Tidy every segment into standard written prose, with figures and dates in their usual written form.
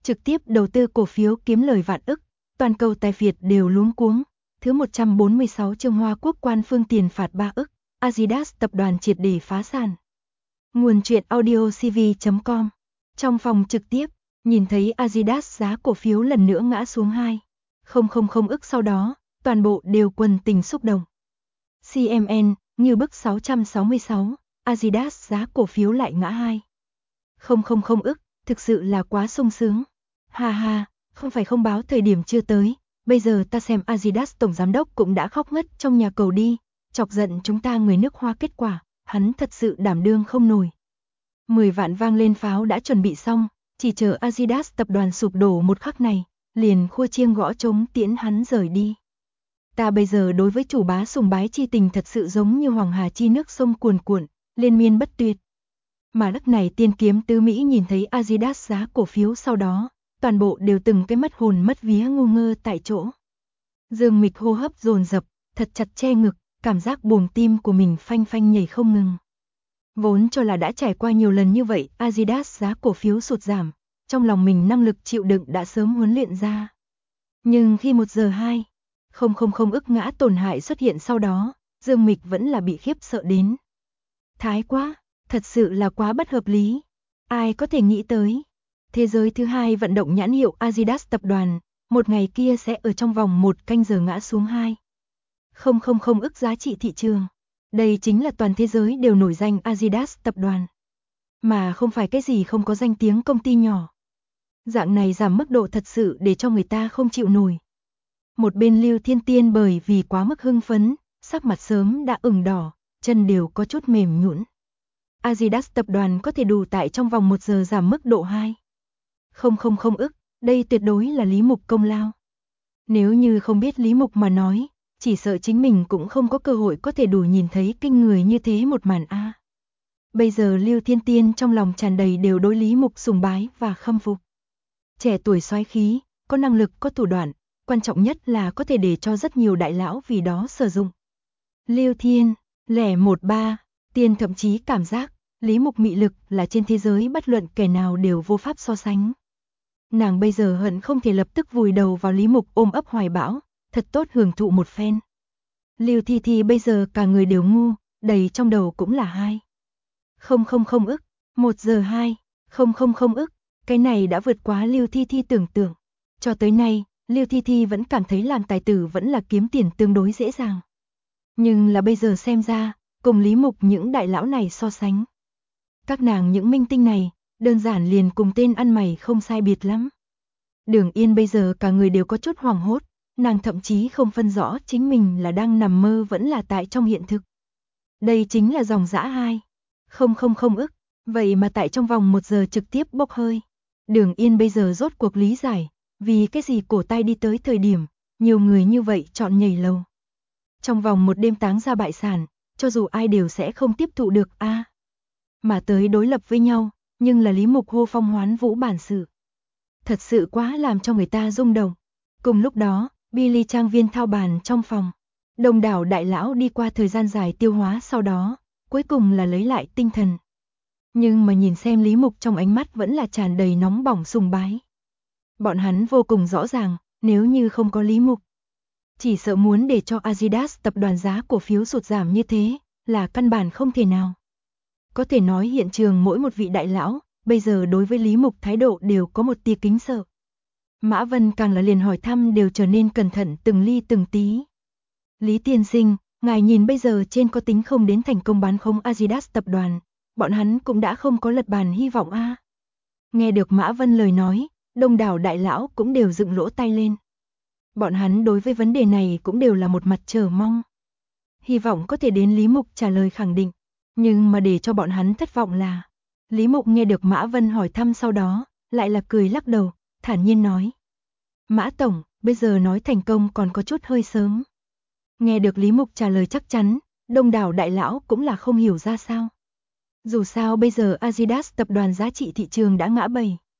trực tiếp đầu tư cổ phiếu kiếm lời vạn ức, toàn cầu tài phiệt đều luống cuống. Thứ 146 chương Hoa Quốc quan phương tiền phạt 3 ức, Adidas tập đoàn triệt để phá sản. Nguồn truyện audio cv.com. Trong phòng trực tiếp, nhìn thấy Adidas giá cổ phiếu lần nữa ngã xuống 2,000 ức, sau đó, toàn bộ đều quần tình xúc động. CMN, như bức 666, Adidas giá cổ phiếu lại ngã 2,000 ức, thực sự là quá sung sướng. Ha ha, không phải không báo thời điểm chưa tới, bây giờ ta xem Adidas tổng giám đốc cũng đã khóc ngất trong nhà cầu đi, chọc giận chúng ta người nước Hoa, kết quả, hắn thật sự đảm đương không nổi. 10 vạn vang lên pháo đã chuẩn bị xong, chỉ chờ Adidas tập đoàn sụp đổ một khắc này, liền khua chiêng gõ trống tiễn hắn rời đi. Ta bây giờ đối với chủ bá sùng bái chi tình thật sự giống như hoàng hà chi nước sông cuồn cuộn, liên miên bất tuyệt. Mà lúc này tiên kiếm tứ Mỹ nhìn thấy Adidas giá cổ phiếu sau đó, toàn bộ đều từng cái mất hồn mất vía ngu ngơ tại chỗ. Dương Mịch hô hấp dồn dập, thật chặt che ngực, cảm giác buồng tim của mình phanh phanh nhảy không ngừng. Vốn cho là đã trải qua nhiều lần như vậy, Adidas giá cổ phiếu sụt giảm, trong lòng mình năng lực chịu đựng đã sớm huấn luyện ra. Nhưng khi 1 giờ 2,000 ức ngã tổn hại xuất hiện sau đó, Dương Mịch vẫn là bị khiếp sợ đến. Thái quá, thật sự là quá bất hợp lý. Ai có thể nghĩ tới, thế giới thứ hai vận động nhãn hiệu Adidas tập đoàn, một ngày kia sẽ ở trong vòng 1 canh giờ ngã xuống 2,000 ức giá trị thị trường. Đây chính là toàn thế giới đều nổi danh Adidas tập đoàn, mà không phải cái gì không có danh tiếng công ty nhỏ. Dạng này giảm mức độ thật sự để cho người ta không chịu nổi. Một bên Lưu Thiên Tiên bởi vì quá mức hưng phấn, sắc mặt sớm đã ửng đỏ, chân đều có chút mềm nhũn. Adidas tập đoàn có thể đủ tại trong vòng 1 giờ giảm mức độ 2,000 ức, đây tuyệt đối là Lý Mục công lao. Nếu như không biết Lý Mục mà nói, chỉ sợ chính mình cũng không có cơ hội có thể đủ nhìn thấy kinh người như thế một màn a. Bây giờ Lưu Thiên Tiên trong lòng tràn đầy đều đối Lý Mục sùng bái và khâm phục. Trẻ tuổi soái khí, có năng lực, có thủ đoạn, quan trọng nhất là có thể để cho rất nhiều đại lão vì đó sử dụng. Lưu Thiên, lẻ 13, Tiên thậm chí cảm giác, Lý Mục mị lực là trên thế giới bất luận kẻ nào đều vô pháp so sánh. Nàng bây giờ hận không thể lập tức vùi đầu vào Lý Mục ôm ấp hoài bão, thật tốt hưởng thụ một phen. Lưu Thi Thi bây giờ cả người đều ngu, đầy trong đầu cũng là 2,000 ức, 1 giờ 2,000 ức, cái này đã vượt quá Lưu Thi Thi tưởng tượng. Cho tới nay, Lưu Thi Thi vẫn cảm thấy làm tài tử vẫn là kiếm tiền tương đối dễ dàng. Nhưng là bây giờ xem ra, cùng Lý Mục những đại lão này so sánh, các nàng những minh tinh này, đơn giản liền cùng tên ăn mày không sai biệt lắm. Đường Yên bây giờ cả người đều có chút hoảng hốt, nàng thậm chí không phân rõ chính mình là đang nằm mơ vẫn là tại trong hiện thực. Đây chính là dòng dã 2,000 ức, vậy mà tại trong vòng 1 giờ trực tiếp bốc hơi. Đường Yên bây giờ rốt cuộc lý giải, vì cái gì cổ tay đi tới thời điểm, nhiều người như vậy chọn nhảy lầu. Trong vòng một đêm táng ra bại sản, cho dù ai đều sẽ không tiếp thụ được a. Mà tới đối lập với nhau, nhưng là Lý Mục hô phong hoán vũ bản sự. Thật sự quá làm cho người ta rung động. Cùng lúc đó, Billy trang viên thao bàn trong phòng. Đông đảo đại lão đi qua thời gian dài tiêu hóa sau đó, cuối cùng là lấy lại tinh thần. Nhưng mà nhìn xem Lý Mục trong ánh mắt vẫn là tràn đầy nóng bỏng sùng bái. Bọn hắn vô cùng rõ ràng, nếu như không có Lý Mục, chỉ sợ muốn để cho Adidas tập đoàn giá cổ phiếu sụt giảm như thế, là căn bản không thể nào. Có thể nói hiện trường mỗi một vị đại lão, bây giờ đối với Lý Mục thái độ đều có một tia kính sợ. Mã Vân càng là liền hỏi thăm đều trở nên cẩn thận từng ly từng tí. Lý tiên sinh, ngài nhìn bây giờ trên có tính không đến thành công bán khống Adidas tập đoàn, bọn hắn cũng đã không có lật bàn hy vọng a. Nghe được Mã Vân lời nói, đông đảo đại lão cũng đều dựng lỗ tai lên. Bọn hắn đối với vấn đề này cũng đều là một mặt chờ mong. Hy vọng có thể đến Lý Mục trả lời khẳng định, nhưng mà để cho bọn hắn thất vọng là, Lý Mục nghe được Mã Vân hỏi thăm sau đó, lại là cười lắc đầu, thản nhiên nói. Mã Tổng, bây giờ nói thành công còn có chút hơi sớm. Nghe được Lý Mục trả lời chắc chắn, đông đảo đại lão cũng là không hiểu ra sao. Dù sao bây giờ Adidas tập đoàn giá trị thị trường đã ngã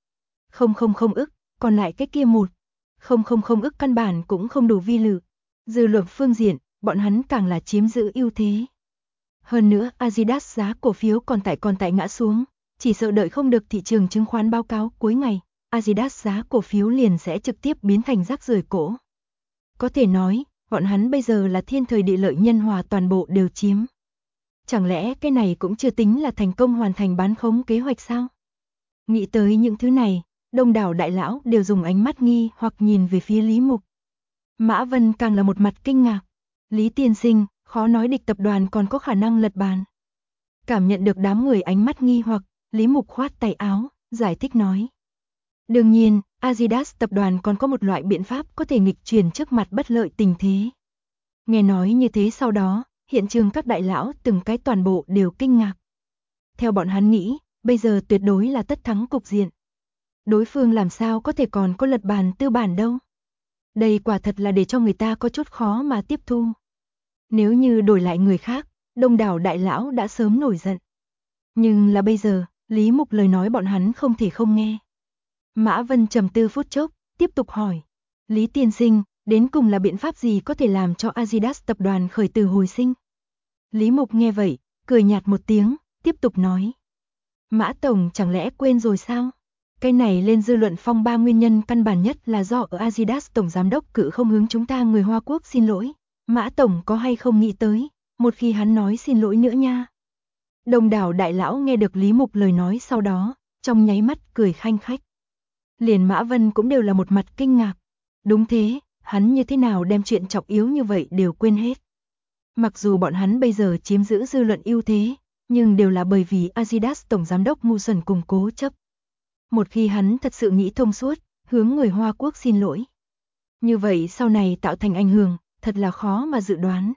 7,000 ức, còn lại cái kia 1,000 ức căn bản cũng không đủ vi lự. Dư luận phương diện, bọn hắn càng là chiếm giữ ưu thế. Hơn nữa, Adidas giá cổ phiếu còn tại ngã xuống, chỉ sợ đợi không được thị trường chứng khoán báo cáo cuối ngày, Adidas giá cổ phiếu liền sẽ trực tiếp biến thành rác rưởi cổ. Có thể nói, bọn hắn bây giờ là thiên thời địa lợi nhân hòa toàn bộ đều chiếm. Chẳng lẽ cái này cũng chưa tính là thành công hoàn thành bán khống kế hoạch sao? Nghĩ tới những thứ này, đông đảo đại lão đều dùng ánh mắt nghi hoặc nhìn về phía Lý Mục. Mã Vân càng là một mặt kinh ngạc. Lý tiên sinh, khó nói địch tập đoàn còn có khả năng lật bàn. Cảm nhận được đám người ánh mắt nghi hoặc, Lý Mục khoát tay áo, giải thích nói. Đương nhiên, Adidas tập đoàn còn có một loại biện pháp có thể nghịch chuyển trước mặt bất lợi tình thế. Nghe nói như thế sau đó, hiện trường các đại lão từng cái toàn bộ đều kinh ngạc. Theo bọn hắn nghĩ, bây giờ tuyệt đối là tất thắng cục diện. Đối phương làm sao có thể còn có lật bàn tư bản đâu. Đây quả thật là để cho người ta có chút khó mà tiếp thu. Nếu như đổi lại người khác, đông đảo đại lão đã sớm nổi giận. Nhưng là bây giờ, Lý Mục lời nói bọn hắn không thể không nghe. Mã Vân trầm tư phút chốc, tiếp tục hỏi. Lý tiên sinh, đến cùng là biện pháp gì có thể làm cho Adidas tập đoàn khởi từ hồi sinh? Lý Mục nghe vậy, cười nhạt một tiếng, tiếp tục nói. Mã Tổng chẳng lẽ quên rồi sao? Cái này lên dư luận phong ba nguyên nhân căn bản nhất là do ở Adidas Tổng Giám đốc cự không hướng chúng ta người Hoa Quốc xin lỗi. Mã Tổng có hay không nghĩ tới, một khi hắn nói xin lỗi nữa nha. Đông đảo đại lão nghe được Lý Mục lời nói sau đó, trong nháy mắt cười khanh khách. Liền Mã Vân cũng đều là một mặt kinh ngạc. Đúng thế, hắn như thế nào đem chuyện trọng yếu như vậy đều quên hết. Mặc dù bọn hắn bây giờ chiếm giữ dư luận ưu thế, nhưng đều là bởi vì Adidas Tổng Giám đốc ngu xuẩn cùng cố chấp. Một khi hắn thật sự nghĩ thông suốt, hướng người Hoa Quốc xin lỗi. Như vậy sau này tạo thành ảnh hưởng, thật là khó mà dự đoán.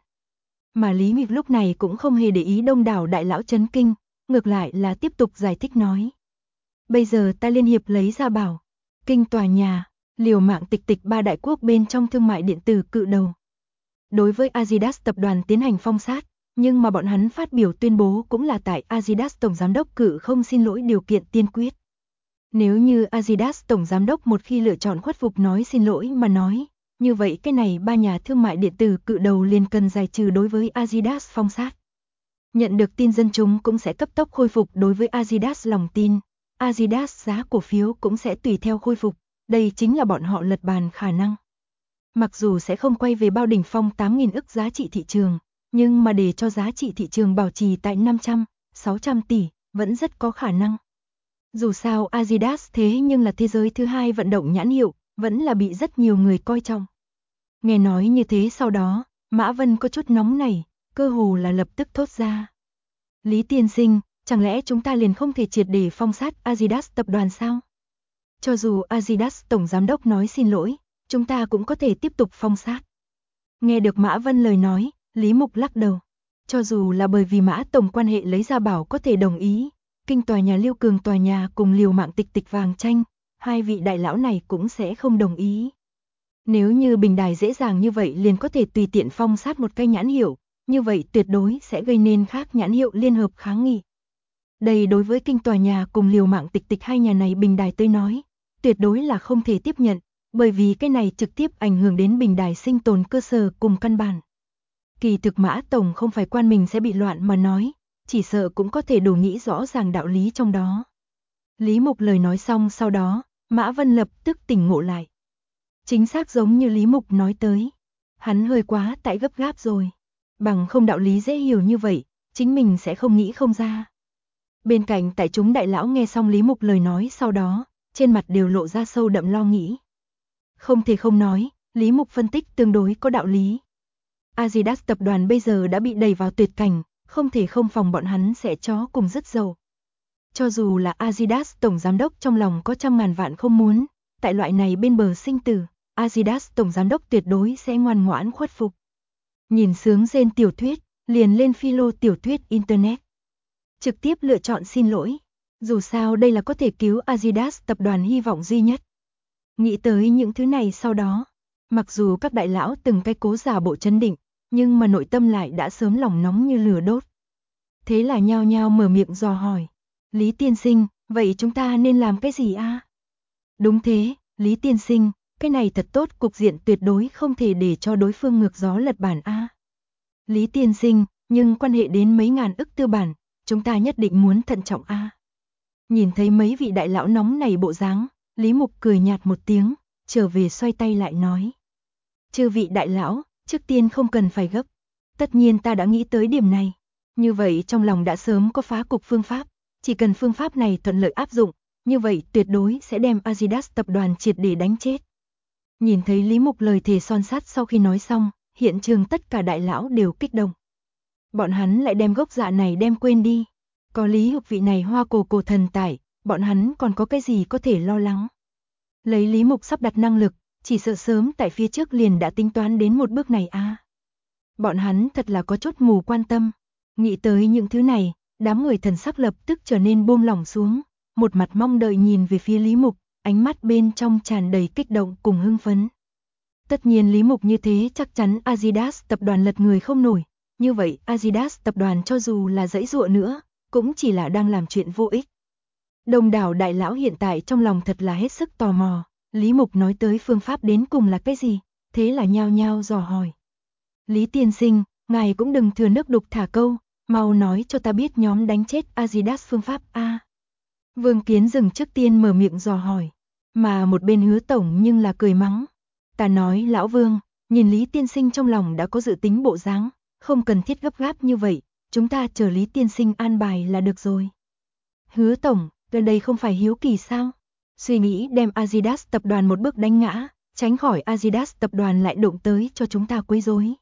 Mà Lý Mục lúc này cũng không hề để ý đông đảo đại lão chấn kinh, ngược lại là tiếp tục giải thích nói. Bây giờ ta liên hiệp lấy ra bảo, kinh tòa nhà, liều mạng tịch tịch ba đại quốc bên trong thương mại điện tử cự đầu. Đối với Adidas tập đoàn tiến hành phong sát, nhưng mà bọn hắn phát biểu tuyên bố cũng là tại Adidas Tổng Giám đốc cự không xin lỗi điều kiện tiên quyết. Nếu như Adidas Tổng Giám đốc một khi lựa chọn khuất phục nói xin lỗi mà nói, như vậy cái này ba nhà thương mại điện tử cự đầu liền cần giải trừ đối với Adidas phong sát. Nhận được tin dân chúng cũng sẽ cấp tốc khôi phục đối với Adidas lòng tin, Adidas giá cổ phiếu cũng sẽ tùy theo khôi phục, đây chính là bọn họ lật bàn khả năng. Mặc dù sẽ không quay về bao đỉnh phong 8.000 ức giá trị thị trường, nhưng mà để cho giá trị thị trường bảo trì tại 500, 600 tỷ, vẫn rất có khả năng. Dù sao Adidas thế nhưng là thế giới thứ hai vận động nhãn hiệu, vẫn là bị rất nhiều người coi trọng. Nghe nói như thế sau đó, Mã Vân có chút nóng nảy, cơ hồ là lập tức thốt ra. Lý tiên sinh, chẳng lẽ chúng ta liền không thể triệt để phong sát Adidas tập đoàn sao? Cho dù Adidas Tổng Giám đốc nói xin lỗi, chúng ta cũng có thể tiếp tục phong sát. Nghe được Mã Vân lời nói, Lý Mục lắc đầu. Cho dù là bởi vì Mã Tổng quan hệ lấy ra bảo có thể đồng ý, kinh tòa nhà Liêu Cường tòa nhà cùng liều mạng tịch tịch vàng tranh, hai vị đại lão này cũng sẽ không đồng ý. Nếu như bình đài dễ dàng như vậy liền có thể tùy tiện phong sát một cái nhãn hiệu, như vậy tuyệt đối sẽ gây nên khác nhãn hiệu liên hợp kháng nghị. Đây đối với kinh tòa nhà cùng liều mạng tịch tịch hai nhà này bình đài tới nói, tuyệt đối là không thể tiếp nhận, bởi vì cái này trực tiếp ảnh hưởng đến bình đài sinh tồn cơ sở cùng căn bản. Kỳ thực Mã Tổng không phải quan mình sẽ bị loạn mà nói, chỉ sợ cũng có thể đủ nghĩ rõ ràng đạo lý trong đó. Lý Mục lời nói xong sau đó, Mã Vân lập tức tỉnh ngộ lại. Chính xác giống như Lý Mục nói tới, hắn hơi quá tại gấp gáp rồi, bằng không đạo lý dễ hiểu như vậy, chính mình sẽ không nghĩ không ra. Bên cạnh tại chúng đại lão nghe xong Lý Mục lời nói sau đó, trên mặt đều lộ ra sâu đậm lo nghĩ. Không thể không nói, Lý Mục phân tích tương đối có đạo lý. Adidas tập đoàn bây giờ đã bị đẩy vào tuyệt cảnh, không thể không phòng bọn hắn sẽ chó cùng rất dầu. Cho dù là Adidas Tổng Giám đốc trong lòng có trăm ngàn vạn không muốn, tại loại này bên bờ sinh tử, Adidas Tổng Giám đốc tuyệt đối sẽ ngoan ngoãn khuất phục. Nhìn sướng rên tiểu thuyết, liền lên philo tiểu thuyết Internet. Trực tiếp lựa chọn xin lỗi. Dù sao đây là có thể cứu Adidas tập đoàn hy vọng duy nhất. Nghĩ tới những thứ này sau đó, mặc dù các đại lão từng cái cố giả bộ trấn định, nhưng mà nội tâm lại đã sớm lòng nóng như lửa đốt. Thế là nhao nhao mở miệng dò hỏi. Lý tiên sinh, vậy chúng ta nên làm cái gì a? Đúng thế, Lý tiên sinh, cái này thật tốt, cục diện tuyệt đối không thể để cho đối phương ngược gió lật bản a. Lý tiên sinh, nhưng quan hệ đến mấy ngàn ức tư bản, chúng ta nhất định muốn thận trọng a. Nhìn thấy mấy vị đại lão nóng này bộ dáng, Lý Mục cười nhạt một tiếng, trở về xoay tay lại nói. Chư vị đại lão, trước tiên không cần phải gấp. Tất nhiên ta đã nghĩ tới điểm này. Như vậy trong lòng đã sớm có phá cục phương pháp. Chỉ cần phương pháp này thuận lợi áp dụng, như vậy tuyệt đối sẽ đem Adidas tập đoàn triệt để đánh chết. Nhìn thấy Lý Mục lời thề son sắt sau khi nói xong, hiện trường tất cả đại lão đều kích động. Bọn hắn lại đem gốc dạ này đem quên đi. Có Lý Mục vị này hoa cổ thần tại, bọn hắn còn có cái gì có thể lo lắng. Lấy Lý Mục sắp đặt năng lực, chỉ sợ sớm tại phía trước liền đã tính toán đến một bước này a. Bọn hắn thật là có chút mù quan tâm. Nghĩ tới những thứ này, đám người thần sắc lập tức trở nên buông lỏng xuống, một mặt mong đợi nhìn về phía Lý Mục, ánh mắt bên trong tràn đầy kích động cùng hưng phấn. Tất nhiên Lý Mục như thế chắc chắn Adidas tập đoàn lật người không nổi, như vậy Adidas tập đoàn cho dù là giãy giụa nữa, cũng chỉ là đang làm chuyện vô ích. Đông đảo đại lão hiện tại trong lòng thật là hết sức tò mò, Lý Mục nói tới phương pháp đến cùng là cái gì, thế là nhao nhao dò hỏi. Lý tiên sinh, ngài cũng đừng thừa nước đục thả câu, mau nói cho ta biết nhóm đánh chết Adidas phương pháp a. Vương Kiến dừng trước tiên mở miệng dò hỏi, mà một bên Hứa tổng nhưng là cười mắng. Ta nói lão Vương, nhìn Lý tiên sinh trong lòng đã có dự tính bộ dáng, không cần thiết gấp gáp như vậy, chúng ta chờ Lý tiên sinh an bài là được rồi. Hứa tổng, gần đây không phải hiếu kỳ sao? Suy nghĩ đem Adidas tập đoàn một bước đánh ngã, tránh khỏi Adidas tập đoàn lại đụng tới cho chúng ta quấy rối.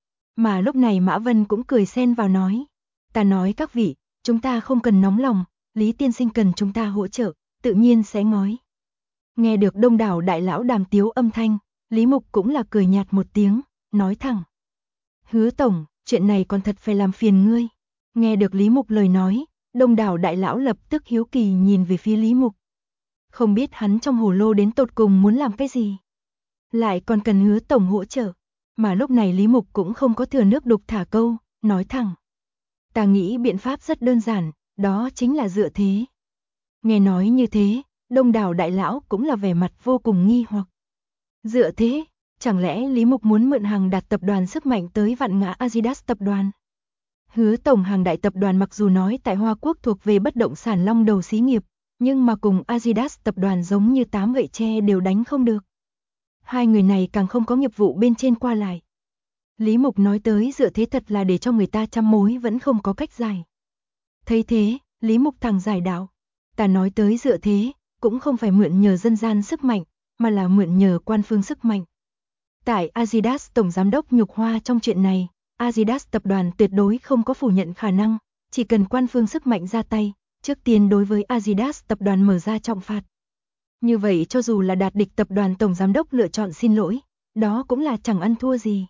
Mà lúc này Mã Vân cũng cười xen vào nói, ta nói các vị, chúng ta không cần nóng lòng, Lý tiên sinh cần chúng ta hỗ trợ, tự nhiên sẽ ngói. Nghe được đông đảo đại lão đàm tiếu âm thanh, Lý Mục cũng là cười nhạt một tiếng, nói thẳng. Hứa tổng, chuyện này còn thật phải làm phiền ngươi. Nghe được Lý Mục lời nói, đông đảo đại lão lập tức hiếu kỳ nhìn về phía Lý Mục. Không biết hắn trong hồ lô đến tột cùng muốn làm cái gì. Lại còn cần Hứa tổng hỗ trợ. Mà lúc này Lý Mục cũng không có thừa nước đục thả câu, nói thẳng. Ta nghĩ biện pháp rất đơn giản, đó chính là dựa thế. Nghe nói như thế, đông đảo đại lão cũng là vẻ mặt vô cùng nghi hoặc. Dựa thế, chẳng lẽ Lý Mục muốn mượn hàng đạt tập đoàn sức mạnh tới vặn ngã Adidas tập đoàn? Hứa tổng hàng đại tập đoàn mặc dù nói tại Hoa Quốc thuộc về bất động sản long đầu xí nghiệp, nhưng mà cùng Adidas tập đoàn giống như 8 gậy tre đều đánh không được. Hai người này càng không có nghiệp vụ bên trên qua lại. Lý Mục nói tới dựa thế thật là để cho người ta trăm mối vẫn không có cách giải. Thấy thế, Lý Mục thẳng giải đạo. Ta nói tới dựa thế, cũng không phải mượn nhờ dân gian sức mạnh, mà là mượn nhờ quan phương sức mạnh. Tại Adidas tổng giám đốc nhục hoa trong chuyện này, Adidas tập đoàn tuyệt đối không có phủ nhận khả năng, chỉ cần quan phương sức mạnh ra tay, trước tiên đối với Adidas tập đoàn mở ra trọng phạt. Như vậy cho dù là đạt địch tập đoàn tổng giám đốc lựa chọn xin lỗi, đó cũng là chẳng ăn thua gì.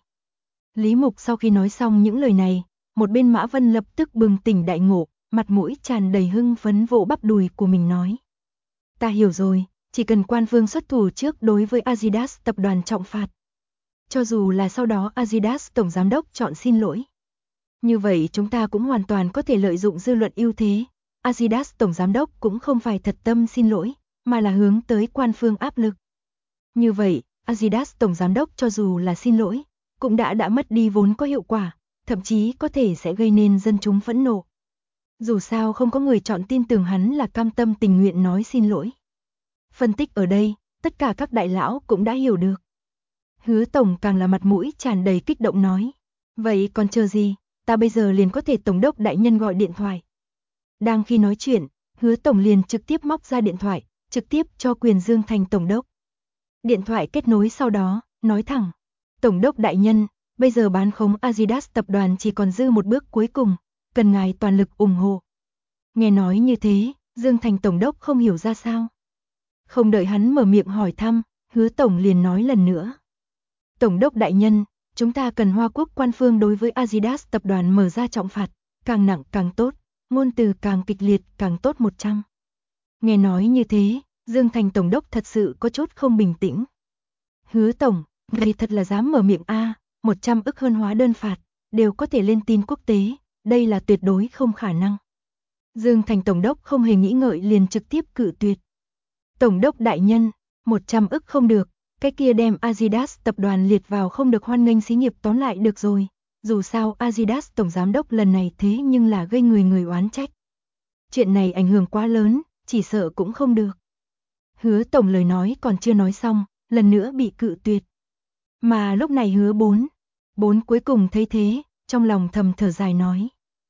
Lý Mục sau khi nói xong những lời này, một bên Mã Vân lập tức bừng tỉnh đại ngộ, mặt mũi tràn đầy hưng phấn vỗ bắp đùi của mình nói. Ta hiểu rồi, chỉ cần quan phương xuất thủ trước đối với Adidas tập đoàn trọng phạt. Cho dù là sau đó Adidas tổng giám đốc chọn xin lỗi. Như vậy chúng ta cũng hoàn toàn có thể lợi dụng dư luận ưu thế. Adidas tổng giám đốc cũng không phải thật tâm xin lỗi, mà là hướng tới quan phương áp lực. Như vậy, Adidas tổng giám đốc cho dù là xin lỗi, cũng đã mất đi vốn có hiệu quả, thậm chí có thể sẽ gây nên dân chúng phẫn nộ. Dù sao không có người chọn tin tưởng hắn là cam tâm tình nguyện nói xin lỗi. Phân tích ở đây, tất cả các đại lão cũng đã hiểu được. Hứa tổng càng là mặt mũi tràn đầy kích động nói. Vậy còn chờ gì, ta bây giờ liền có thể tổng đốc đại nhân gọi điện thoại. Đang khi nói chuyện, Hứa tổng liền trực tiếp móc ra điện thoại, trực tiếp cho quyền Dương Thành tổng đốc. Điện thoại kết nối sau đó, nói thẳng. Tổng đốc đại nhân, bây giờ bán khống Adidas tập đoàn chỉ còn dư một bước cuối cùng, cần ngài toàn lực ủng hộ. Nghe nói như thế, Dương Thành tổng đốc không hiểu ra sao. Không đợi hắn mở miệng hỏi thăm, Hứa tổng liền nói lần nữa. Tổng đốc đại nhân, chúng ta cần Hoa Quốc quan phương đối với Adidas tập đoàn mở ra trọng phạt, càng nặng càng tốt, ngôn từ càng kịch liệt càng tốt 100. Nghe nói như thế, Dương Thành tổng đốc thật sự có chút không bình tĩnh. Hứa tổng, ngài thật là dám mở miệng a, 100 ức hơn hóa đơn phạt, đều có thể lên tin quốc tế, đây là tuyệt đối không khả năng. Dương Thành tổng đốc không hề nghĩ ngợi liền trực tiếp cự tuyệt. Tổng đốc đại nhân, 100 ức không được, cái kia đem Adidas tập đoàn liệt vào không được hoan nghênh xí nghiệp tóm lại được rồi. Dù sao Adidas tổng giám đốc lần này thế nhưng là gây người oán trách. Chuyện này ảnh hưởng quá lớn, chỉ sợ cũng không được. Hứa Tổng lời nói còn chưa nói xong, lần nữa bị cự tuyệt. Mà lúc này Hứa Bốn cuối cùng thấy thế, trong lòng thầm thở dài nói.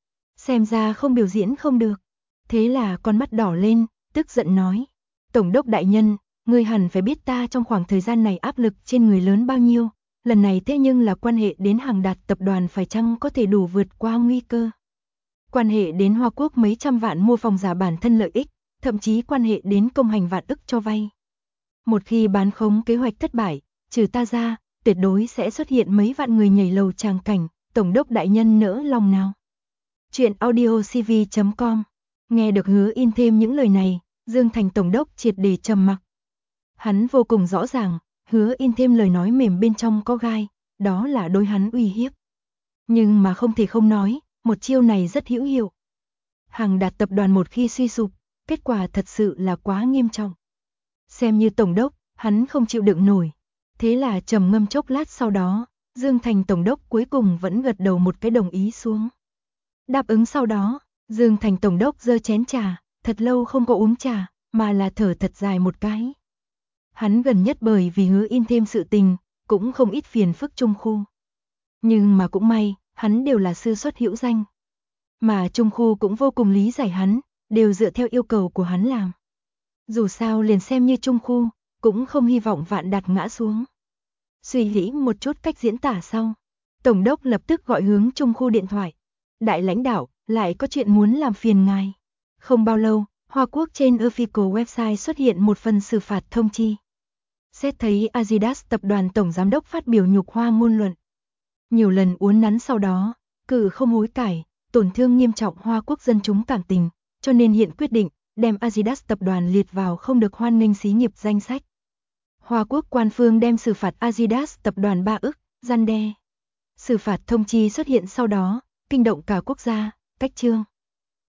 Xem ra không biểu diễn không được. Thế là con mắt đỏ lên, tức giận nói. Tổng đốc đại nhân, ngươi hẳn phải biết ta trong khoảng thời gian này áp lực trên người lớn bao nhiêu. Lần này thế nhưng là quan hệ đến Hàng Đạt tập đoàn phải chăng có thể đủ vượt qua nguy cơ. Quan hệ đến Hoa Quốc mấy trăm vạn mua phòng giả bản thân lợi ích, thậm chí quan hệ đến công hành vạn ức cho vay. Một khi bán khống kế hoạch thất bại, trừ ta ra, tuyệt đối sẽ xuất hiện mấy vạn người nhảy lầu tràng cảnh, tổng đốc đại nhân nỡ lòng nào. Chuyện audiocv.com. Nghe được Hứa In thêm những lời này, Dương Thành tổng đốc triệt để trầm mặc. Hắn vô cùng rõ ràng, Hứa In thêm lời nói mềm bên trong có gai, đó là đối hắn uy hiếp. Nhưng mà không thể không nói, một chiêu này rất hữu hiệu. Hàng Đạt tập đoàn một khi suy sụp, kết quả thật sự là quá nghiêm trọng. Xem như tổng đốc, hắn không chịu đựng nổi. Thế là trầm ngâm chốc lát sau đó, Dương Thành tổng đốc cuối cùng vẫn gật đầu một cái đồng ý xuống. Đáp ứng sau đó, Dương Thành tổng đốc giơ chén trà, thật lâu không có uống trà, mà là thở thật dài một cái. Hắn gần nhất bởi vì Hứa In thêm sự tình, cũng không ít phiền phức Trung Khu. Nhưng mà cũng may, hắn đều là sư xuất hữu danh. Mà Trung Khu cũng vô cùng lý giải hắn, đều dựa theo yêu cầu của hắn làm. Dù sao liền xem như Trung Khu, cũng không hy vọng Vạn Đạt ngã xuống. Suy nghĩ một chút cách diễn tả sau, tổng đốc lập tức gọi hướng Trung Khu điện thoại. Đại lãnh đạo, lại có chuyện muốn làm phiền ngài. Không bao lâu, Hoa Quốc trên official website xuất hiện một phần xử phạt thông chi. Xét thấy Adidas tập đoàn tổng giám đốc phát biểu nhục hoa ngôn luận. Nhiều lần uốn nắn sau đó, cự không hối cải, tổn thương nghiêm trọng Hoa Quốc dân chúng cảm tình, cho nên hiện quyết định đem Adidas tập đoàn liệt vào không được hoan nghênh xí nghiệp danh sách. Hoa Quốc quan phương đem xử phạt Adidas tập đoàn 3 ức, răn đe. Xử phạt thông chi xuất hiện sau đó, kinh động cả quốc gia, cách chương.